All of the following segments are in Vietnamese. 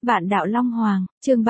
Vạn đạo Long Hoàng, chương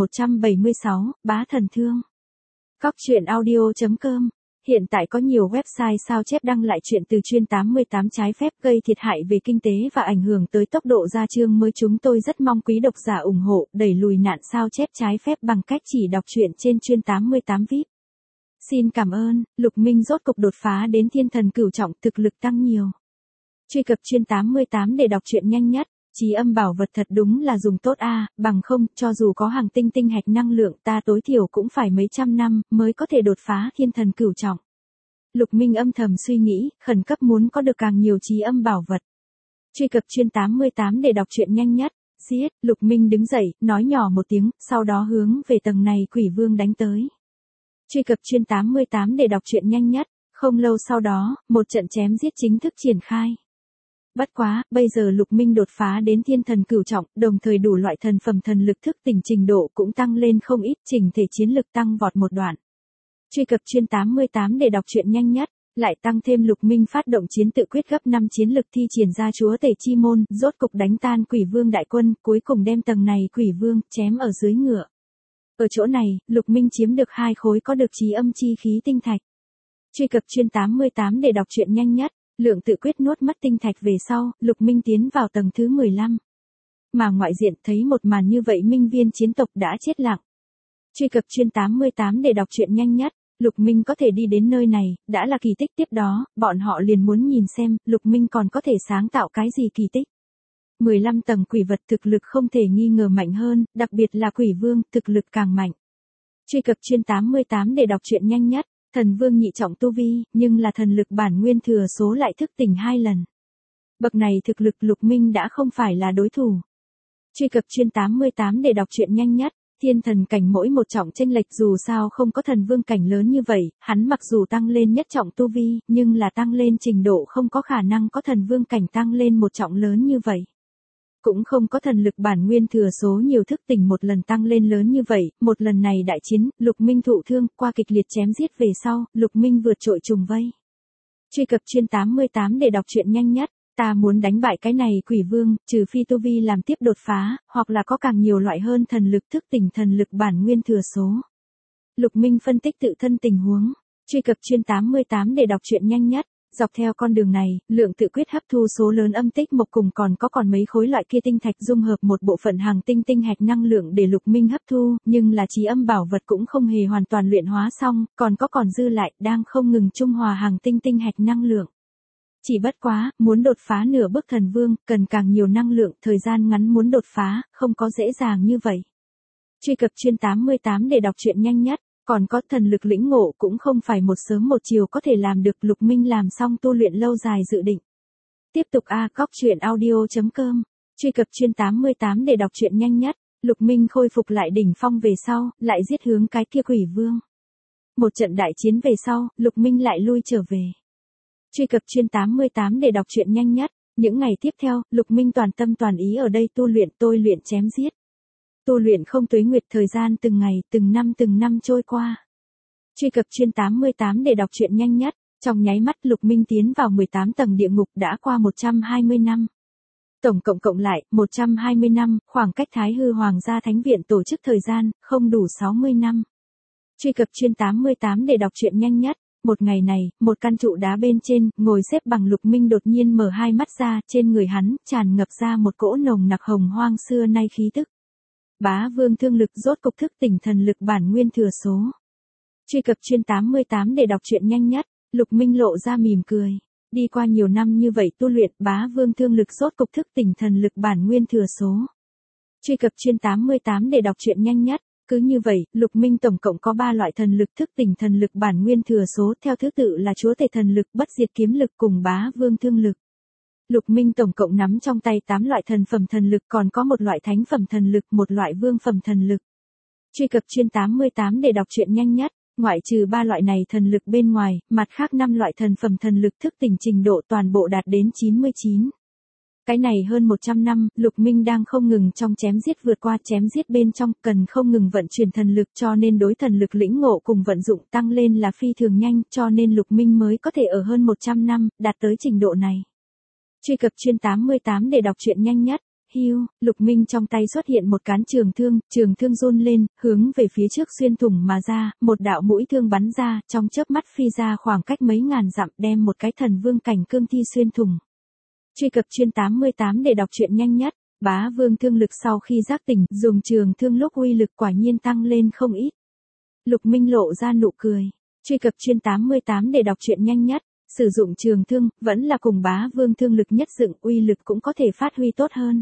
3176, Bá Thần Thương. Góc truyện audio.com. Hiện tại có nhiều website sao chép đăng lại chuyện từ chuyên 88 trái phép gây thiệt hại về kinh tế và ảnh hưởng tới tốc độ ra chương mới. Chúng tôi rất mong quý độc giả ủng hộ, đẩy lùi nạn sao chép trái phép bằng cách chỉ đọc truyện trên chuyên 88 VIP. Xin cảm ơn. Lục Minh rốt cục đột phá đến thiên thần cửu trọng, thực lực tăng nhiều. Truy cập chuyên 88 để đọc truyện nhanh nhất. Chí âm bảo vật thật đúng là dùng tốt a, bằng không, cho dù có hàng tinh tinh hạch năng lượng ta tối thiểu cũng phải mấy trăm năm mới có thể đột phá thiên thần cửu trọng. Lục Minh âm thầm suy nghĩ, khẩn cấp muốn có được càng nhiều chí âm bảo vật. Truy cập chuyên 88 để đọc truyện nhanh nhất. Giết, Lục Minh đứng dậy, nói nhỏ một tiếng, sau đó hướng về tầng này quỷ vương đánh tới. Truy cập chuyên 88 để đọc truyện nhanh nhất. Không lâu sau đó, một trận chém giết chính thức triển khai. Bất quá, bây giờ Lục Minh đột phá đến thiên thần cửu trọng, đồng thời đủ loại thần phẩm thần lực thức tỉnh trình độ cũng tăng lên không ít, chỉnh thể chiến lực tăng vọt một đoạn. Truy cập chuyên 88 để đọc truyện nhanh nhất, lại tăng thêm Lục Minh phát động chiến tự quyết gấp 5 chiến lực thi triển ra chúa tể chi môn, rốt cục đánh tan quỷ vương đại quân, cuối cùng đem tầng này quỷ vương chém ở dưới ngựa. Ở chỗ này, Lục Minh chiếm được 2 khối có được chí âm chi khí tinh thạch. Truy cập chuyên 88 để đọc truyện nhanh nhất. Lượng tự quyết nuốt mất tinh thạch về sau, Lục Minh tiến vào tầng thứ 15. Mà ngoại diện thấy một màn như vậy, minh viên chiến tộc đã chết lặng. Truy cập chuyên 88 để đọc truyện nhanh nhất. Lục Minh có thể đi đến nơi này, đã là kỳ tích. Tiếp đó, bọn họ liền muốn nhìn xem, Lục Minh còn có thể sáng tạo cái gì kỳ tích. 15 tầng quỷ vật thực lực không thể nghi ngờ mạnh hơn, đặc biệt là quỷ vương, thực lực càng mạnh. Truy cập chuyên 88 để đọc truyện nhanh nhất. Thần vương nhị trọng tu vi, nhưng là thần lực bản nguyên thừa số lại thức tỉnh 2 lần. Bậc này thực lực Lục Minh đã không phải là đối thủ. Truy cập chuyên 88 để đọc truyện nhanh nhất. Thiên thần cảnh mỗi một trọng chênh lệch, dù sao không có thần vương cảnh lớn như vậy, hắn mặc dù tăng lên nhất trọng tu vi, nhưng là tăng lên trình độ không có khả năng có thần vương cảnh tăng lên một trọng lớn như vậy. Cũng không có thần lực bản nguyên thừa số nhiều thức tỉnh một lần tăng lên lớn như vậy. Một lần này đại chiến, Lục Minh thụ thương, qua kịch liệt chém giết về sau, Lục Minh vượt trội trùng vây. Truy cập chuyên 88 để đọc truyện nhanh nhất. Ta muốn đánh bại cái này quỷ vương, trừ phi tu vi làm tiếp đột phá, hoặc là có càng nhiều loại hơn thần lực thức tỉnh thần lực bản nguyên thừa số. Lục Minh phân tích tự thân tình huống. Truy cập chuyên 88 để đọc truyện nhanh nhất. Dọc theo con đường này, lượng tự quyết hấp thu số lớn âm tích mộc cùng còn mấy khối loại kia tinh thạch dung hợp một bộ phận hàng tinh tinh hạch năng lượng để Lục Minh hấp thu, nhưng là chí âm bảo vật cũng không hề hoàn toàn luyện hóa xong, còn dư lại, đang không ngừng trung hòa hàng tinh tinh hạch năng lượng. Chỉ bất quá, muốn đột phá nửa bước thần vương, cần càng nhiều năng lượng, thời gian ngắn muốn đột phá, không có dễ dàng như vậy. Truy cập chuyên 88 để đọc truyện nhanh nhất. Còn có thần lực lĩnh ngộ cũng không phải một sớm một chiều có thể làm được. Lục Minh làm xong tu luyện lâu dài dự định. Tiếp tục góc truyện audio.com. Truy cập chuyên 88 để đọc truyện nhanh nhất. Lục Minh khôi phục lại đỉnh phong về sau, lại giết hướng cái kia quỷ vương. Một trận đại chiến về sau, Lục Minh lại lui trở về. Truy cập chuyên 88 để đọc truyện nhanh nhất. Những ngày tiếp theo, Lục Minh toàn tâm toàn ý ở đây tu luyện, tôi luyện chém giết. Tu luyện không tuế nguyệt, thời gian từng ngày, từng năm trôi qua. Truy cập chuyên 88 để đọc truyện nhanh nhất. Trong nháy mắt Lục Minh tiến vào 18 tầng địa ngục, đã qua 120 năm. Tổng cộng lại, 120 năm, khoảng cách Thái Hư Hoàng gia Thánh viện tổ chức thời gian, không đủ 60 năm. Truy cập chuyên 88 để đọc truyện nhanh nhất. Một ngày này, một căn trụ đá bên trên, ngồi xếp bằng Lục Minh đột nhiên mở hai mắt ra, trên người hắn, tràn ngập ra một cỗ nồng nặc hồng hoang xưa nay khí tức. Bá vương thương lực rốt cục thức tỉnh thần lực bản nguyên thừa số. Truy cập chuyên 88 để đọc truyện nhanh nhất. Lục Minh lộ ra mỉm cười. Đi qua nhiều năm như vậy tu luyện, bá vương thương lực rốt cục thức tỉnh thần lực bản nguyên thừa số. Truy cập chuyên 88 để đọc truyện nhanh nhất. Cứ như vậy, Lục Minh tổng cộng có 3 loại thần lực thức tỉnh thần lực bản nguyên thừa số, theo thứ tự là chúa tể thần lực, bất diệt kiếm lực cùng bá vương thương lực. Lục Minh tổng cộng nắm trong tay 8 loại thần phẩm thần lực, còn có một loại thánh phẩm thần lực, một loại vương phẩm thần lực. Truy cập chuyên 88 để đọc truyện nhanh nhất. Ngoại trừ 3 loại này thần lực bên ngoài, mặt khác 5 loại thần phẩm thần lực thức tỉnh trình độ toàn bộ đạt đến 99. Cái này hơn 100 năm, Lục Minh đang không ngừng trong chém giết vượt qua chém giết bên trong, cần không ngừng vận chuyển thần lực, cho nên đối thần lực lĩnh ngộ cùng vận dụng tăng lên là phi thường nhanh, cho nên Lục Minh mới có thể ở hơn 100 năm, đạt tới trình độ này. Truy cập chuyên 88 để đọc truyện nhanh nhất. Hưu, Lục Minh trong tay xuất hiện một cán trường thương run lên, hướng về phía trước xuyên thủng mà ra, một đạo mũi thương bắn ra, trong chớp mắt phi ra khoảng cách mấy ngàn dặm đem một cái thần vương cảnh cương thi xuyên thủng. Truy cập chuyên 88 để đọc truyện nhanh nhất, Bá Vương thương lực sau khi giác tỉnh, dùng trường thương lúc uy lực quả nhiên tăng lên không ít. Lục Minh lộ ra nụ cười. Truy cập chuyên 88 để đọc truyện nhanh nhất. Sử dụng trường thương, vẫn là cùng Bá Vương thương lực nhất dựng, uy lực cũng có thể phát huy tốt hơn.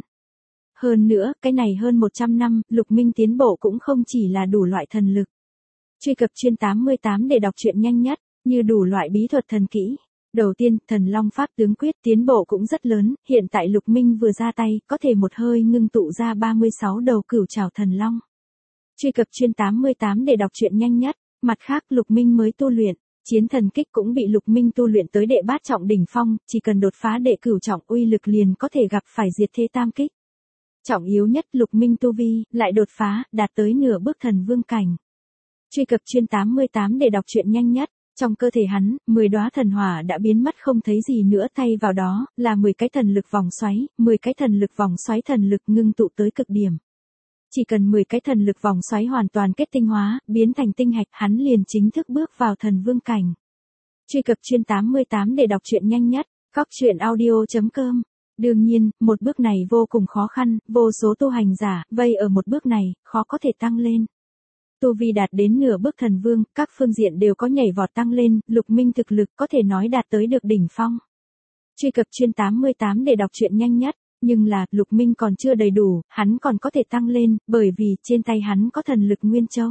Hơn nữa, cái này hơn 100 năm, Lục Minh tiến bộ cũng không chỉ là đủ loại thần lực. Truy cập chuyên 88 để đọc truyện nhanh nhất, như đủ loại bí thuật thần kỹ. Đầu tiên, thần long pháp tướng quyết tiến bộ cũng rất lớn, hiện tại Lục Minh vừa ra tay, có thể một hơi ngưng tụ ra 36 đầu cửu trảo thần long. Truy cập chuyên 88 để đọc truyện nhanh nhất, mặt khác Lục Minh mới tu luyện. Chiến thần kích cũng bị Lục Minh tu luyện tới đệ bát trọng đỉnh phong, chỉ cần đột phá đệ cửu trọng uy lực liền có thể gặp phải diệt thế tam kích. Trọng yếu nhất Lục Minh tu vi, lại đột phá, đạt tới nửa bước thần vương cảnh. Truy cập chuyên 88 để đọc truyện nhanh nhất, trong cơ thể hắn, 10 đóa thần hỏa đã biến mất không thấy gì nữa, thay vào đó, là 10 cái thần lực vòng xoáy, 10 cái thần lực vòng xoáy thần lực ngưng tụ tới cực điểm. Chỉ cần 10 cái thần lực vòng xoáy hoàn toàn kết tinh hóa, biến thành tinh hạch, hắn liền chính thức bước vào thần vương cảnh. Truy cập chuyên 88 để đọc truyện nhanh nhất, goctruyện.audio.com. Đương nhiên, một bước này vô cùng khó khăn, vô số tu hành giả, vây ở một bước này, khó có thể tăng lên. Tu vi đạt đến nửa bước thần vương, các phương diện đều có nhảy vọt tăng lên, Lục Minh thực lực có thể nói đạt tới được đỉnh phong. Truy cập chuyên 88 để đọc truyện nhanh nhất. Nhưng là, Lục Minh còn chưa đầy đủ, hắn còn có thể tăng lên, bởi vì trên tay hắn có thần lực Nguyên Châu.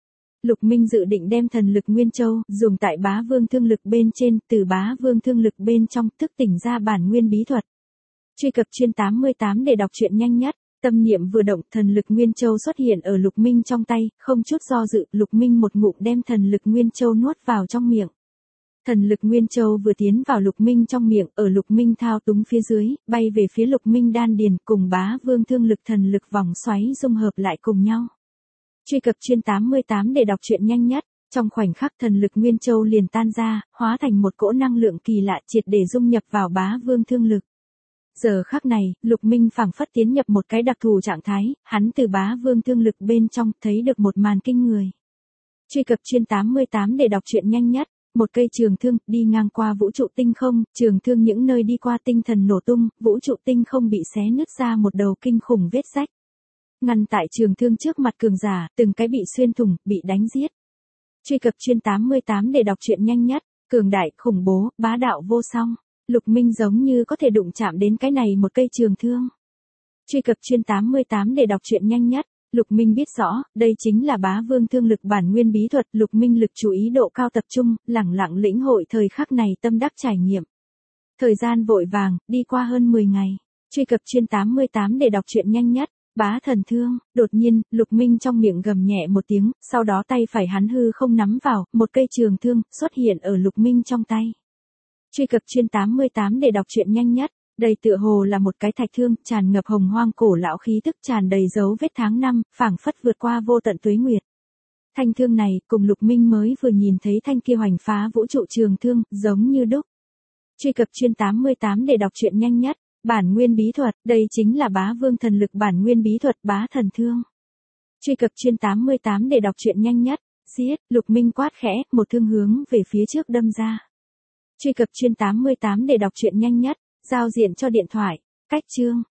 Lục Minh dự định đem thần lực Nguyên Châu, dùng tại Bá Vương thương lực bên trên, từ Bá Vương thương lực bên trong, thức tỉnh ra bản nguyên bí thuật. Truy cập chuyên 88 để đọc truyện nhanh nhất, tâm niệm vừa động, thần lực Nguyên Châu xuất hiện ở Lục Minh trong tay, không chút do dự, Lục Minh một ngụm đem thần lực Nguyên Châu nuốt vào trong miệng. Thần lực Nguyên Châu vừa tiến vào Lục Minh trong miệng, ở Lục Minh thao túng phía dưới, bay về phía Lục Minh đan điền, cùng Bá Vương thương lực thần lực vòng xoáy dung hợp lại cùng nhau. Truy cập chuyên 88 để đọc truyện nhanh nhất, trong khoảnh khắc thần lực Nguyên Châu liền tan ra, hóa thành một cỗ năng lượng kỳ lạ triệt để dung nhập vào Bá Vương thương lực. Giờ khắc này, Lục Minh phảng phất tiến nhập một cái đặc thù trạng thái, hắn từ Bá Vương thương lực bên trong thấy được một màn kinh người. Truy cập chuyên 88 để đọc truyện nhanh nhất. Một cây trường thương, đi ngang qua vũ trụ tinh không, trường thương những nơi đi qua tinh thần nổ tung, vũ trụ tinh không bị xé nứt ra một đầu kinh khủng vết rách. Ngăn tại trường thương trước mặt cường giả, từng cái bị xuyên thủng, bị đánh giết. Truy cập chuyên 88 để đọc truyện nhanh nhất, cường đại, khủng bố, bá đạo vô song. Lục Minh giống như có thể đụng chạm đến cái này một cây trường thương. Truy cập chuyên 88 để đọc truyện nhanh nhất. Lục Minh biết rõ, đây chính là Bá Vương thương lực bản nguyên bí thuật, Lục Minh lực chú ý độ cao tập trung, lẳng lặng lĩnh hội thời khắc này tâm đắc trải nghiệm. Thời gian vội vàng, đi qua hơn 10 ngày. Truy cập chuyên 88 để đọc truyện nhanh nhất, Bá thần thương, đột nhiên, Lục Minh trong miệng gầm nhẹ một tiếng, sau đó tay phải hắn hư không nắm vào, một cây trường thương, xuất hiện ở Lục Minh trong tay. Truy cập chuyên 88 để đọc truyện nhanh nhất. Đây tựa hồ là một cái thạch thương, tràn ngập hồng hoang cổ lão khí tức, tràn đầy dấu vết tháng năm, phảng phất vượt qua vô tận tuế nguyệt. Thanh thương này, cùng Lục Minh mới vừa nhìn thấy thanh kia hoành phá vũ trụ trường thương, giống như đúc. Truy cập chuyên 88 để đọc truyện nhanh nhất, bản nguyên bí thuật, đây chính là Bá Vương thần lực bản nguyên bí thuật Bá thần thương. Truy cập chuyên 88 để đọc truyện nhanh nhất, giết, Lục Minh quát khẽ, một thương hướng về phía trước đâm ra. Truy cập chuyên 88 để đọc truyện nhanh nhất. Giao diện cho điện thoại, cách chương.